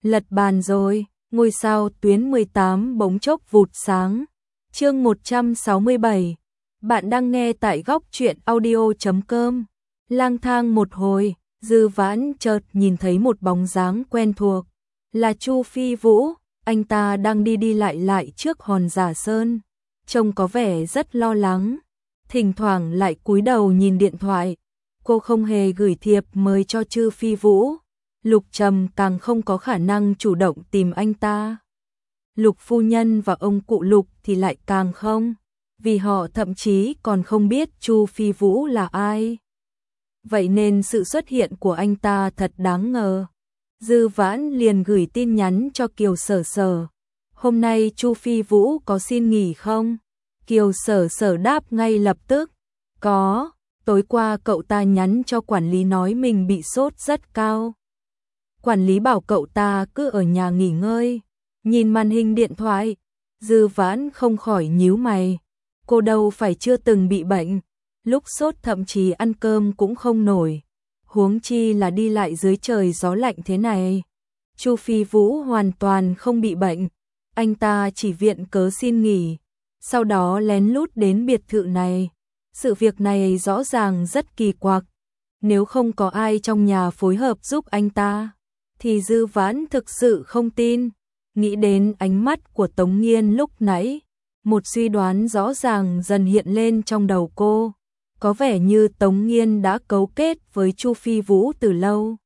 Lật bàn rồi, ngôi sao tuyến 18 bỗng chốc vụt sáng. Chương 167. Bạn đang nghe tại góc truyện audio.com. Lang thang một hồi, Dư Vãn chợt nhìn thấy một bóng dáng quen thuộc, là Chu Phi Vũ, anh ta đang đi lại trước hòn Giả Sơn, trông có vẻ rất lo lắng, thỉnh thoảng lại cúi đầu nhìn điện thoại. Cô không hề gửi thiệp mời cho Chu Phi Vũ. Lục Trầm càng không có khả năng chủ động tìm anh ta. Lục phu nhân và ông cụ Lục thì lại càng không, vì họ thậm chí còn không biết Chu Phi Vũ là ai. Vậy nên sự xuất hiện của anh ta thật đáng ngờ. Dư Vãn liền gửi tin nhắn cho Kiều Sở Sở. Hôm nay Chu Phi Vũ có xin nghỉ không? Kiều Sở Sở đáp ngay lập tức. Có, tối qua cậu ta nhắn cho quản lý nói mình bị sốt rất cao. Quản lý bảo cậu ta cứ ở nhà nghỉ ngơi. Nhìn màn hình điện thoại, Dư Vãn không khỏi nhíu mày. Cô đâu phải chưa từng bị bệnh, lúc sốt thậm chí ăn cơm cũng không nổi, huống chi là đi lại dưới trời gió lạnh thế này. Chu Phi Vũ hoàn toàn không bị bệnh, anh ta chỉ viện cớ xin nghỉ, sau đó lén lút đến biệt thự này. Sự việc này rõ ràng rất kỳ quặc, nếu không có ai trong nhà phối hợp giúp anh ta, thì Dư Vãn thực sự không tin. Nghĩ đến ánh mắt của Tống Nghiên lúc nãy, một suy đoán rõ ràng dần hiện lên trong đầu cô. Có vẻ như Tống Nghiên đã cấu kết với Chu Phi Vũ từ lâu,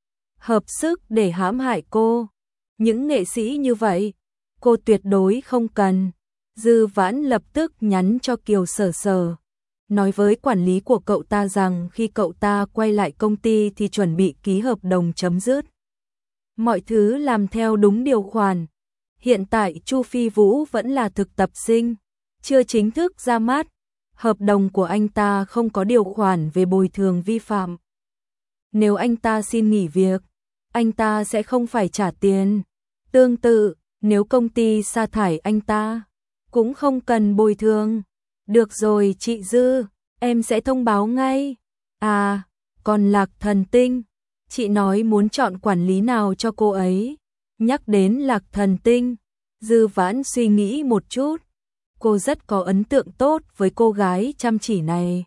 hợp sức để hãm hại cô. Những nghệ sĩ như vậy, cô tuyệt đối không cần. Dư Vãn lập tức nhắn cho Kiều Sở Sở, nói với quản lý của cậu ta rằng khi cậu ta quay lại công ty thì chuẩn bị ký hợp đồng chấm dứt. Mọi thứ làm theo đúng điều khoản. Hiện tại Chu Phi Vũ vẫn là thực tập sinh, chưa chính thức ra mắt. Hợp đồng của anh ta không có điều khoản về bồi thường vi phạm. Nếu anh ta xin nghỉ việc, anh ta sẽ không phải trả tiền. Tương tự, nếu công ty sa thải anh ta, cũng không cần bồi thường. Được rồi chị Dư, em sẽ thông báo ngay. À, còn Lạc Thần Tinh, chị nói muốn chọn quản lý nào cho cô ấy. Nhắc đến Lạc Thần Tinh, Dư Vãn suy nghĩ một chút. Cô rất có ấn tượng tốt với cô gái chăm chỉ này.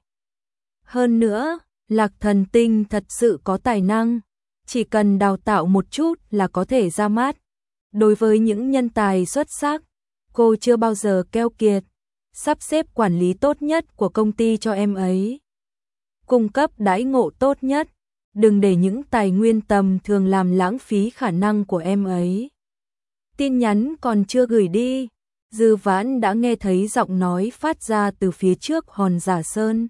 Hơn nữa, Lạc Thần Tinh thật sự có tài năng, chỉ cần đào tạo một chút là có thể ra mắt. Đối với những nhân tài xuất sắc, cô chưa bao giờ keo kiệt, sắp xếp quản lý tốt nhất của công ty cho em ấy. Cung cấp đãi ngộ tốt nhất, đừng để những tài nguyên tầm thường làm lãng phí khả năng của em ấy. Tin nhắn còn chưa gửi đi, Dư Vãn đã nghe thấy giọng nói phát ra từ phía trước hòn Giả Sơn.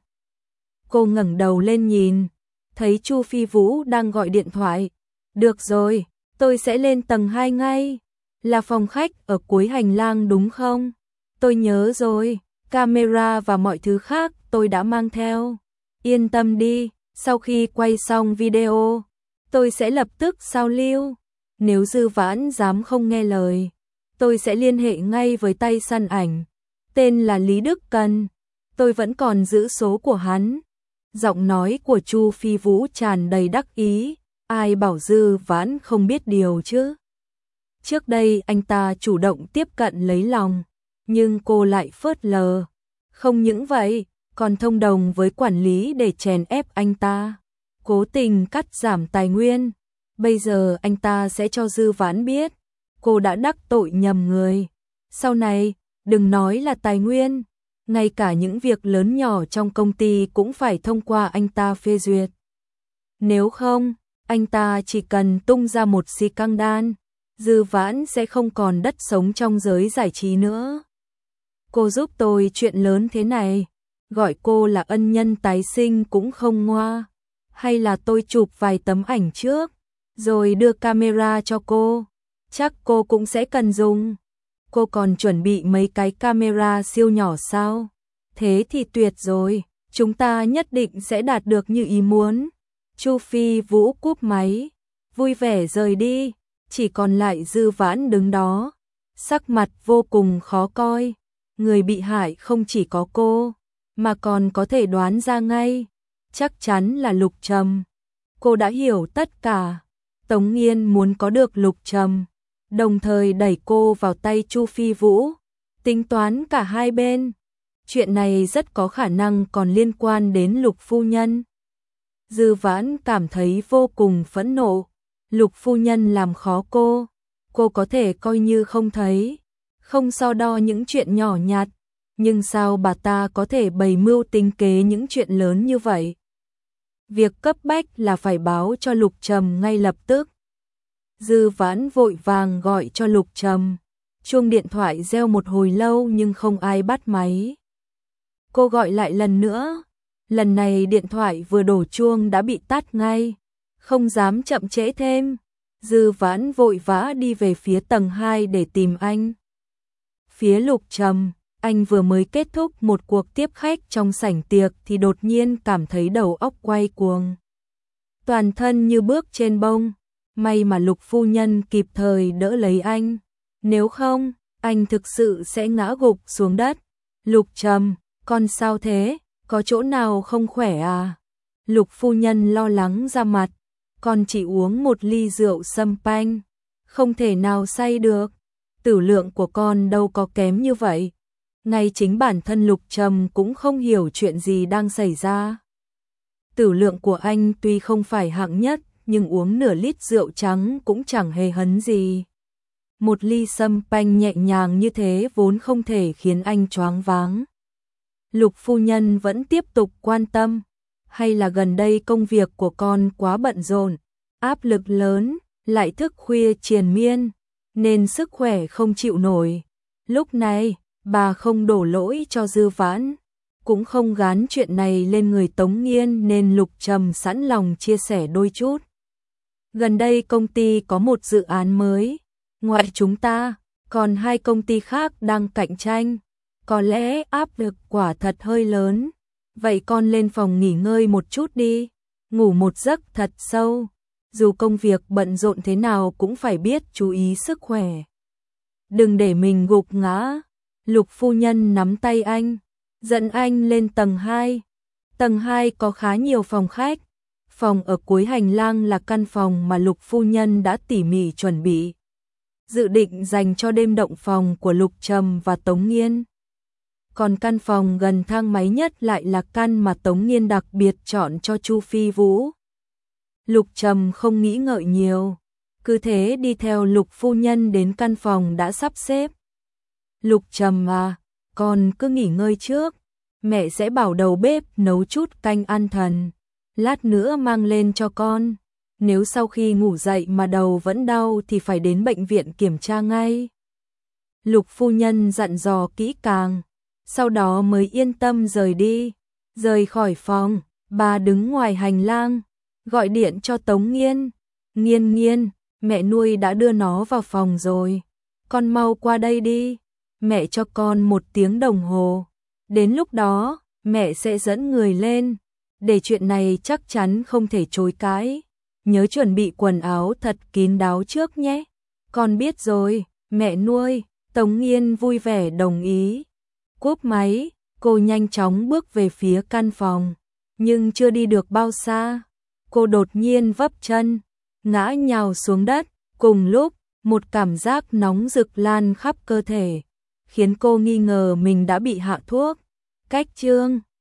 Cô ngẩng đầu lên nhìn, thấy Chu Phi Vũ đang gọi điện thoại. Được rồi, tôi sẽ lên tầng 2 ngay. Là phòng khách ở cuối hành lang đúng không? Tôi nhớ rồi, camera và mọi thứ khác tôi đã mang theo. Yên tâm đi, sau khi quay xong video, tôi sẽ lập tức sao lưu. Nếu Dư Vãn dám không nghe lời, tôi sẽ liên hệ ngay với tay săn ảnh, tên là Lý Đức Cần, tôi vẫn còn giữ số của hắn. Giọng nói của Chu Phi Vũ tràn đầy đắc ý, ai bảo Dư Vãn không biết điều chứ. Trước đây anh ta chủ động tiếp cận lấy lòng, nhưng cô lại phớt lờ. Không những vậy, còn thông đồng với quản lý để chèn ép anh ta, cố tình cắt giảm tài nguyên. Bây giờ anh ta sẽ cho Dư Vãn biết, cô đã đắc tội nhầm người. Sau này, đừng nói là tài nguyên, ngay cả những việc lớn nhỏ trong công ty cũng phải thông qua anh ta phê duyệt. Nếu không, anh ta chỉ cần tung ra một scandal, Dư Vãn sẽ không còn đất sống trong giới giải trí nữa. Cô giúp tôi chuyện lớn thế này, gọi cô là ân nhân tái sinh cũng không ngoa. Hay là tôi chụp vài tấm ảnh trước, rồi đưa camera cho cô, chắc cô cũng sẽ cần dùng. Cô còn chuẩn bị mấy cái camera siêu nhỏ sao? Thế thì tuyệt rồi, chúng ta nhất định sẽ đạt được như ý muốn. Chu Phi Vũ cúp máy, vui vẻ rời đi, chỉ còn lại Dư Vãn đứng đó, sắc mặt vô cùng khó coi. Người bị hại không chỉ có cô, mà còn có thể đoán ra ngay, chắc chắn là Lục Trầm. Cô đã hiểu tất cả. Tống Nghiên muốn có được Lục Trầm, đồng thời đẩy cô vào tay Chu Phi Vũ, tính toán cả hai bên. Chuyện này rất có khả năng còn liên quan đến Lục phu nhân. Dư Vãn cảm thấy vô cùng phẫn nộ. Lục phu nhân làm khó cô có thể coi như không thấy, không so đo những chuyện nhỏ nhặt, nhưng sao bà ta có thể bày mưu tính kế những chuyện lớn như vậy? Việc cấp bách là phải báo cho Lục Trầm ngay lập tức. Dư Vãn vội vàng gọi cho Lục Trầm. Chuông điện thoại reo một hồi lâu nhưng không ai bắt máy. Cô gọi lại lần nữa. Lần này điện thoại vừa đổ chuông đã bị tắt ngay. Không dám chậm trễ thêm. Dư Vãn vội vã đi về phía tầng 2 để tìm anh. Phía Lục Trầm, anh vừa mới kết thúc một cuộc tiếp khách trong sảnh tiệc thì đột nhiên cảm thấy đầu óc quay cuồng. Toàn thân như bước trên bông. May mà Lục phu nhân kịp thời đỡ lấy anh. Nếu không, anh thực sự sẽ ngã gục xuống đất. Lục Trầm, con sao thế? Có chỗ nào không khỏe à? Lục phu nhân lo lắng ra mặt. Con chỉ uống một ly rượu sâm panh, không thể nào say được. Tử lượng của con đâu có kém như vậy. Ngay chính bản thân Lục Trầm cũng không hiểu chuyện gì đang xảy ra. Tử lượng của anh tuy không phải hạng nhất, nhưng uống nửa lít rượu trắng cũng chẳng hề hấn gì. Một ly sâm panh nhẹ nhàng như thế vốn không thể khiến anh choáng váng. Lục phu nhân vẫn tiếp tục quan tâm. Hay là gần đây công việc của con quá bận rộn, áp lực lớn, lại thức khuya triền miên, nên sức khỏe không chịu nổi. Lúc này, bà không đổ lỗi cho Dư Vãn, cũng không gán chuyện này lên người Tống Nghiên nên Lục Trầm sẵn lòng chia sẻ đôi chút. Gần đây công ty có một dự án mới, ngoài chúng ta, còn 2 công ty khác đang cạnh tranh, có lẽ áp lực quả thật hơi lớn. Vậy con lên phòng nghỉ ngơi một chút đi, ngủ một giấc thật sâu, dù công việc bận rộn thế nào cũng phải biết chú ý sức khỏe. Đừng để mình gục ngã. Lục phu nhân nắm tay anh, dẫn anh lên tầng 2. Tầng 2 có khá nhiều phòng khách. Phòng ở cuối hành lang là căn phòng mà Lục phu nhân đã tỉ mỉ chuẩn bị, dự định dành cho đêm động phòng của Lục Trầm và Tống Nghiên. Còn căn phòng gần thang máy nhất lại là căn mà Tống Nghiên đặc biệt chọn cho Chu Phi Vũ. Lục Trầm không nghĩ ngợi nhiều, cứ thế đi theo Lục phu nhân đến căn phòng đã sắp xếp. Lục Trầm à, con cứ nghỉ ngơi trước, mẹ sẽ bảo đầu bếp nấu chút canh an thần, lát nữa mang lên cho con. Nếu sau khi ngủ dậy mà đầu vẫn đau thì phải đến bệnh viện kiểm tra ngay. Lục phu nhân dặn dò kỹ càng, sau đó mới yên tâm rời đi. Rời khỏi phòng, bà đứng ngoài hành lang, gọi điện cho Tống Nghiên. Nghiên nghiên, mẹ nuôi đã đưa nó vào phòng rồi. Con mau qua đây đi, mẹ cho con 1 tiếng đồng hồ. Đến lúc đó, mẹ sẽ dẫn người lên. Để chuyện này chắc chắn không thể chối cãi. Nhớ chuẩn bị quần áo thật kín đáo trước nhé. Con biết rồi, mẹ nuôi. Tống Nghiên vui vẻ đồng ý. Cúp máy, cô nhanh chóng bước về phía căn phòng. Nhưng chưa đi được bao xa, cô đột nhiên vấp chân, ngã nhào xuống đất. Cùng lúc, một cảm giác nóng rực lan khắp cơ thể, khiến cô nghi ngờ mình đã bị hạ thuốc. Cách chương